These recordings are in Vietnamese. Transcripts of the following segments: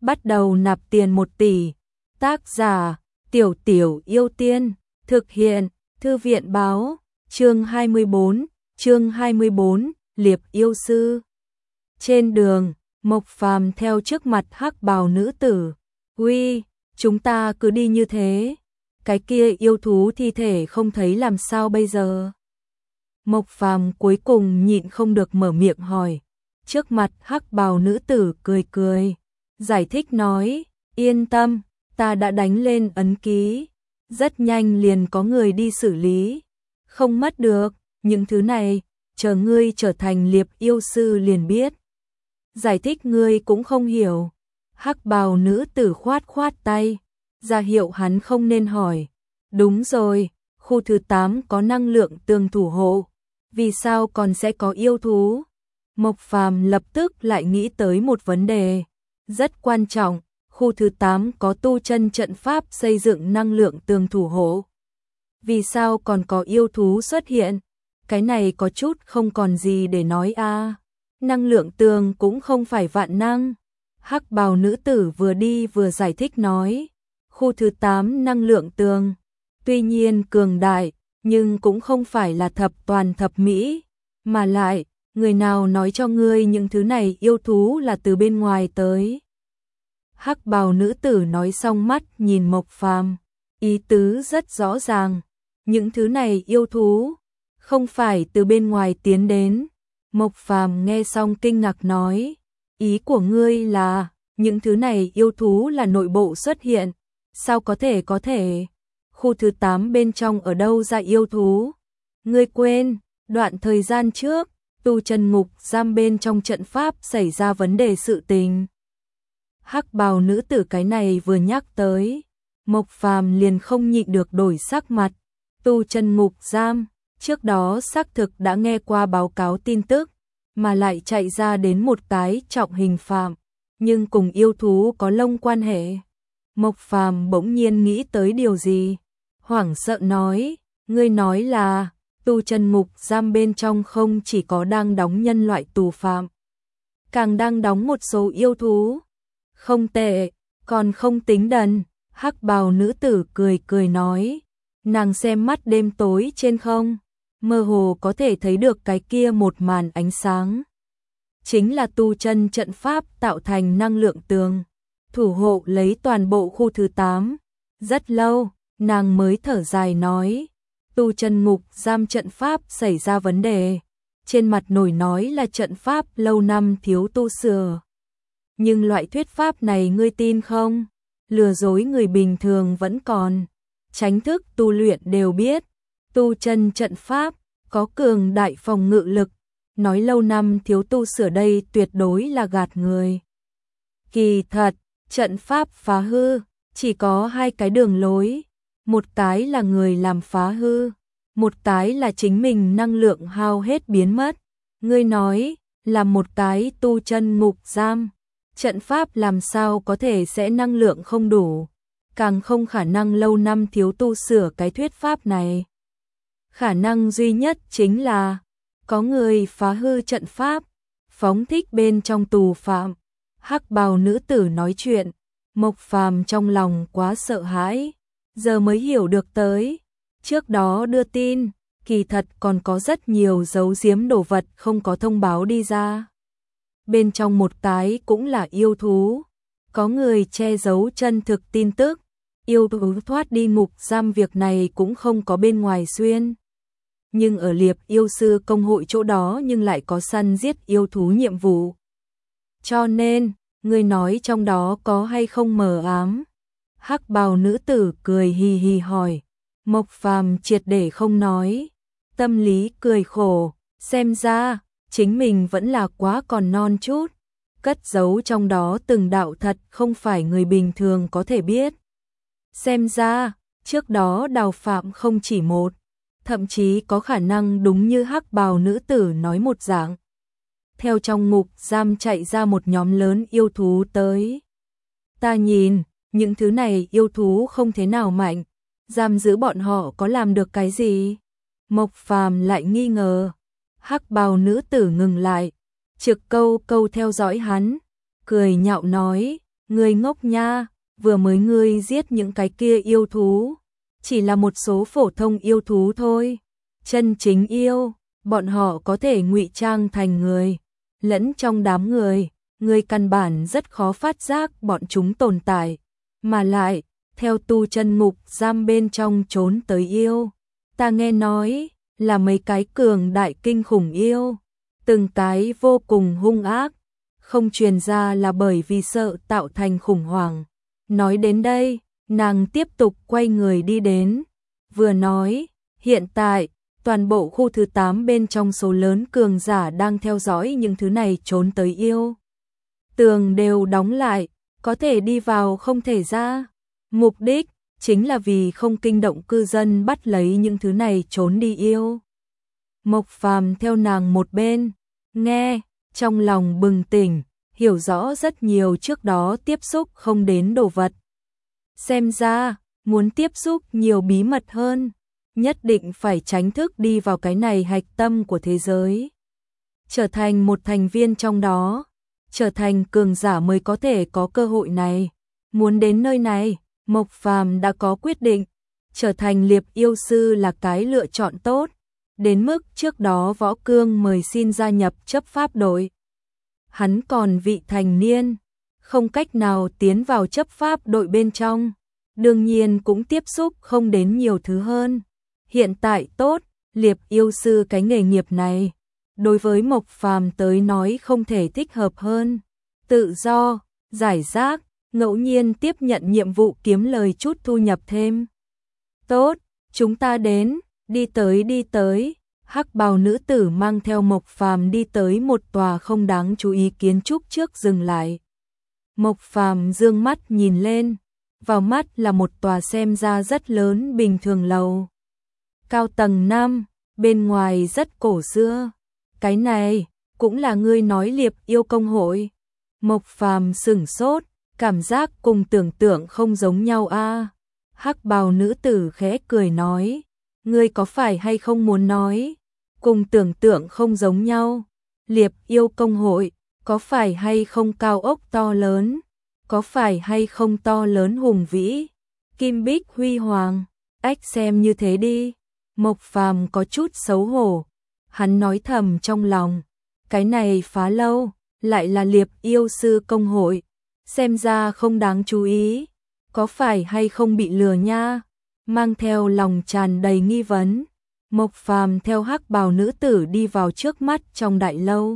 bắt đầu nạp tiền 1 tỷ. Tác giả: Tiểu Tiểu Yêu Tiên. Thực hiện: Thư viện báo. Chương 24, Liệp Yêu Sư. Trên đường, Mộc Phàm theo trước mặt hắc bào nữ tử. Uy, chúng ta cứ đi như thế. Cái kia yêu thú thi thể không thấy làm sao bây giờ? Mộc Phàm cuối cùng nhịn không được mở miệng hỏi. Trước mặt hắc bào nữ tử cười cười, giải thích nói, yên tâm, ta đã đánh lên ấn ký, rất nhanh liền có người đi xử lý, không mất được, những thứ này, chờ ngươi trở thành liệp yêu sư liền biết. Giải thích ngươi cũng không hiểu. Hắc bào nữ tử khoát khoát tay, ra hiệu hắn không nên hỏi. Đúng rồi, khu thứ 8 có năng lượng tường thủ hộ, vì sao còn sẽ có yêu thú? Mộc Phàm lập tức lại nghĩ tới một vấn đề rất quan trọng, khu thứ 8 có tu chân trận pháp xây dựng năng lượng tường thủ hộ. Vì sao còn có yêu thú xuất hiện? Cái này có chút không còn gì để nói a. Năng lượng tường cũng không phải vạn năng. Hắc bào nữ tử vừa đi vừa giải thích nói, khu thứ 8 năng lượng tường, tuy nhiên cường đại, nhưng cũng không phải là thập toàn thập mỹ, mà lại, người nào nói cho ngươi những thứ này yêu thú là từ bên ngoài tới. Hắc bào nữ tử nói xong mắt nhìn Mộc Phàm, ý tứ rất rõ ràng, những thứ này yêu thú không phải từ bên ngoài tiến đến. Mộc Phàm nghe xong kinh ngạc nói, ý của ngươi là những thứ này yêu thú là nội bộ xuất hiện, sao có thể, khu thứ 8 bên trong ở đâu ra yêu thú? Ngươi quên, đoạn thời gian trước, tu chân ngục giam bên trong trận pháp xảy ra vấn đề sự tình. Hắc bào nữ tử cái này vừa nhắc tới, Mộc Phàm liền không nhịn được đổi sắc mặt. Tu chân ngục giam, trước đó xác thực đã nghe qua báo cáo tin tức, mà lại chạy ra đến một cái trọng hình phạm, nhưng cùng yêu thú có lông quan hệ. Mộc Phàm bỗng nhiên nghĩ tới điều gì, hoảng sợ nói, ngươi nói là tu chân ngục giam bên trong không chỉ có đang đóng nhân loại tù phạm, càng đang đóng một số yêu thú. Không tệ, còn không tính đần. Hắc bào nữ tử cười cười nói, nàng xem mắt đêm tối trên không, mơ hồ có thể thấy được cái kia một màn ánh sáng. Chính là tu chân trận pháp tạo thành năng lượng tường, thủ hộ lấy toàn bộ khu thứ 8. Rất lâu, nàng mới thở dài nói, tu chân ngục giam trận pháp xảy ra vấn đề, trên mặt nổi nói là trận pháp lâu năm thiếu tu sửa. Nhưng loại thuyết pháp này ngươi tin không? Lừa dối người bình thường vẫn còn, tránh thức tu luyện đều biết, tu chân trận pháp có cường đại phòng ngự lực, nói lâu năm thiếu tu sửa đây tuyệt đối là gạt người. Kỳ thật, trận pháp phá hư chỉ có 2 cái đường lối, một cái là người làm phá hư, một cái là chính mình năng lượng hao hết biến mất. Ngươi nói là một cái tu chân ngục giam, trận pháp làm sao có thể sẽ năng lượng không đủ, càng không khả năng lâu năm thiếu tu sửa cái thuyết pháp này. Khả năng duy nhất chính là có người phá hư trận pháp, phóng thích bên trong tù phạm. Hắc bào nữ tử nói chuyện, Mộc Phàm trong lòng quá sợ hãi, giờ mới hiểu được tới. Trước đó đưa tin, kỳ thật còn có rất nhiều giấu giếm đồ vật không có thông báo đi ra. Bên trong một cái cũng là yêu thú, có người che giấu chân thực tin tức, yêu thú thoát đi ngục giam việc này cũng không có bên ngoài xuyên. Nhưng ở liệp yêu sư công hội chỗ đó nhưng lại có săn giết yêu thú nhiệm vụ. Cho nên, người nói trong đó có hay không mờ ám? Hắc bào nữ tử cười hì hì hỏi. Mộc Phàm triệt để không nói, tâm lý cười khổ, xem ra chính mình vẫn là quá còn non chút, cất giấu trong đó từng đạo thật không phải người bình thường có thể biết. Xem ra, trước đó đào phạm không chỉ một, thậm chí có khả năng đúng như hắc bào nữ tử nói một dạng. Theo trong ngục giam chạy ra một nhóm lớn yêu thú tới. Ta nhìn, những thứ này yêu thú không thế nào mạnh, giam giữ bọn họ có làm được cái gì? Mộc Phàm lại nghi ngờ. Hắc bào nữ tử ngừng lại, trực câu câu theo dõi hắn, cười nhạo nói, Ngươi ngốc nha, vừa mới ngươi giết những cái kia yêu thú, chỉ là một số phổ thông yêu thú thôi. Chân chính yêu, bọn họ có thể ngụy trang thành người, lẫn trong đám người, ngươi căn bản rất khó phát giác bọn chúng tồn tại, mà lại, theo tu chân ngục giam bên trong trốn tới yêu. Ta nghe nói, là mấy cái cường đại kinh khủng yêu, từng cái vô cùng hung ác, không truyền ra là bởi vì sợ tạo thành khủng hoảng. Nói đến đây, nàng tiếp tục quay người đi đến, vừa nói, hiện tại, toàn bộ khu thứ 8 bên trong số lớn cường giả đang theo dõi những thứ này trốn tới yêu. Tường đều đóng lại, có thể đi vào không thể ra. Mục đích chính là vì không kinh động cư dân bắt lấy những thứ này trốn đi yêu. Mộc Phàm theo nàng một bên, nghe, trong lòng bừng tỉnh, hiểu rõ rất nhiều trước đó tiếp xúc không đến đồ vật. Xem ra, muốn tiếp xúc nhiều bí mật hơn, nhất định phải tránh thức đi vào cái này hạch tâm của thế giới. Trở thành một thành viên trong đó, trở thành cường giả mới có thể có cơ hội này. Muốn đến nơi này, Mộc Phàm đã có quyết định, trở thành liệp yêu sư là cái lựa chọn tốt, đến mức trước đó Võ Cương mời xin gia nhập chấp pháp đội. Hắn còn vị thành niên, không cách nào tiến vào chấp pháp đội bên trong, đương nhiên cũng tiếp xúc không đến nhiều thứ hơn. Hiện tại tốt, liệp yêu sư cái nghề nghiệp này, đối với Mộc Phàm tới nói không thể thích hợp hơn. Tự do, giải rác, ngẫu nhiên tiếp nhận nhiệm vụ kiếm lời chút thu nhập thêm. Tốt, chúng ta đến, đi tới. Hắc bào nữ tử mang theo Mộc Phàm đi tới một tòa không đáng chú ý kiến trúc trước dừng lại. Mộc Phàm dương mắt nhìn lên, vào mắt là một tòa xem ra rất lớn bình thường lầu. Cao tầng 5, bên ngoài rất cổ xưa. Cái này, cũng là ngươi nói liệp yêu công hội. Mộc Phàm sửng sốt, cảm giác cùng tưởng tượng không giống nhau a. Hắc bào nữ tử khẽ cười nói, ngươi có phải hay không muốn nói, cùng tưởng tượng không giống nhau. Liệp yêu công hội, có phải hay không cao ốc to lớn, có phải hay không to lớn hùng vĩ, kim bích huy hoàng, ách xem như thế đi. Mộc Phàm có chút xấu hổ, hắn nói thầm trong lòng, cái này phá lâu, lại là liệp yêu sư công hội, xem ra không đáng chú ý, có phải hay không bị lừa nha. Mang theo lòng tràn đầy nghi vấn, Mộc Phàm theo hắc bào nữ tử đi vào trước mắt trong đại lâu.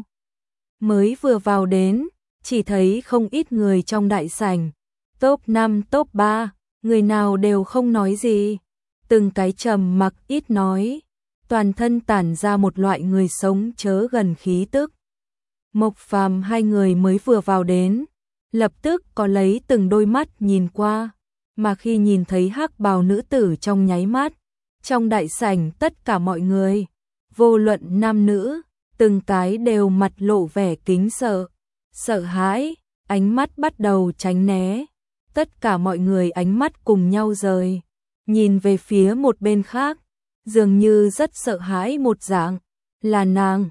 Mới vừa vào đến, chỉ thấy không ít người trong đại sảnh, top 5 top 3, người nào đều không nói gì, từng cái trầm mặc ít nói, toàn thân tản ra một loại người sống chớ gần khí tức. Mộc Phàm hai người mới vừa vào đến, lập tức có lấy từng đôi mắt nhìn qua, mà khi nhìn thấy hắc bào nữ tử trong nháy mắt, trong đại sảnh tất cả mọi người, vô luận nam nữ, từng cái đều mặt lộ vẻ kính sợ, sợ hãi, ánh mắt bắt đầu tránh né, tất cả mọi người ánh mắt cùng nhau rời, nhìn về phía một bên khác, dường như rất sợ hãi một dạng, là nàng,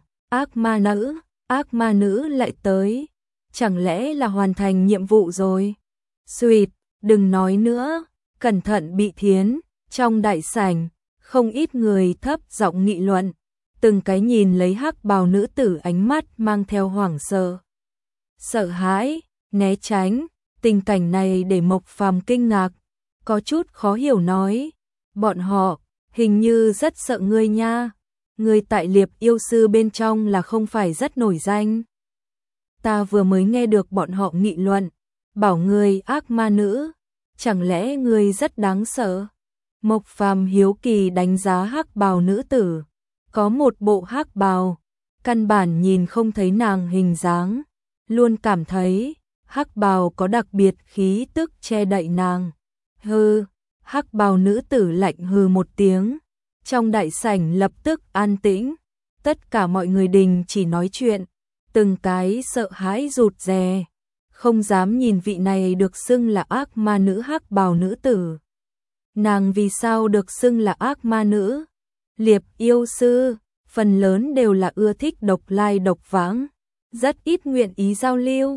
ác ma nữ lại tới, chẳng lẽ là hoàn thành nhiệm vụ rồi? Xuyệt, đừng nói nữa, cẩn thận bị thiến. Trong đại sảnh, không ít người thấp giọng nghị luận, từng cái nhìn lấy hắc bào nữ tử ánh mắt mang theo hoảng sợ, sợ hãi, né tránh. Tình cảnh này để Mộc Phàm kinh ngạc, có chút khó hiểu nói, bọn họ hình như rất sợ ngươi nha, ngươi tại liệp yêu sư bên trong là không phải rất nổi danh. Ta vừa mới nghe được bọn họ nghị luận, bảo ngươi ác ma nữ, chẳng lẽ ngươi rất đáng sợ? Mộc Phàm hiếu kỳ đánh giá hắc bào nữ tử, có một bộ hắc bào, căn bản nhìn không thấy nàng hình dáng, luôn cảm thấy hắc bào có đặc biệt khí tức che đậy nàng. Hừ, hắc bào nữ tử lạnh hừ một tiếng, trong đại sảnh lập tức an tĩnh, tất cả mọi người đình chỉ nói chuyện, từng cái sợ hãi rụt rè, không dám nhìn vị này được xưng là ác ma nữ hắc bào nữ tử. Nàng vì sao được xưng là ác ma nữ? Liệp yêu sư, phần lớn đều là ưa thích độc lai độc vãng, rất ít nguyện ý giao lưu.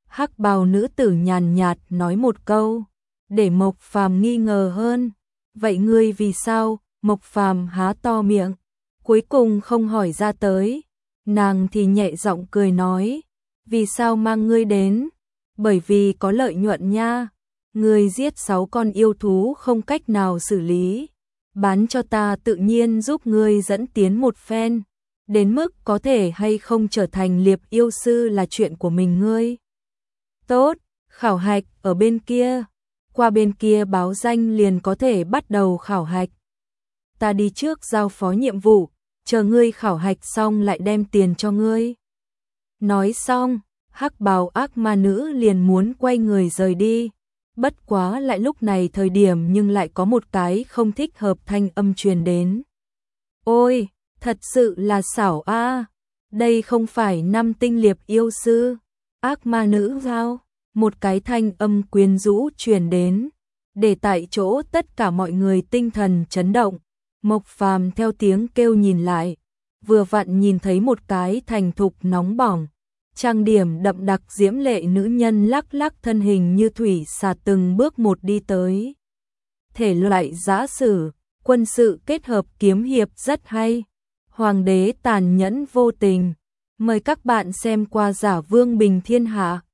Hắc bào nữ tử nhàn nhạt nói một câu, để Mộc Phàm nghi ngờ hơn. Vậy ngươi vì sao? Mộc Phàm há to miệng, cuối cùng không hỏi ra tới. Nàng thì nhẹ giọng cười nói, vì sao mang ngươi đến? Bởi vì có lợi nhuận nha. Ngươi giết 6 con yêu thú không cách nào xử lý, bán cho ta tự nhiên giúp ngươi dẫn tiến một phen. Đến mức có thể hay không trở thành liệp yêu sư là chuyện của mình ngươi. Tốt, khảo hạch ở bên kia. Qua bên kia báo danh liền có thể bắt đầu khảo hạch. Ta đi trước giao phó nhiệm vụ, chờ ngươi khảo hạch xong lại đem tiền cho ngươi. Nói xong, hắc bào ác ma nữ liền muốn quay người rời đi. Bất quá lại lúc này thời điểm nhưng lại có một cái không thích hợp thanh âm truyền đến. Ôi, thật sự là xảo a, đây không phải 5 tinh liệp yêu sư, ác ma nữ sao? Một cái thanh âm quyến rũ truyền đến, để tại chỗ tất cả mọi người tinh thần chấn động. Mộc Phàm theo tiếng kêu nhìn lại, vừa vặn nhìn thấy một cái thành thục nóng bỏng, trang điểm đậm đặc diễm lệ nữ nhân lắc lắc thân hình như thủy xà từng bước một đi tới. Thể loại giã sử, quân sự kết hợp kiếm hiệp rất hay. Hoàng đế tàn nhẫn vô tình. Mời các bạn xem qua Giả Vương Bình Thiên Hạ.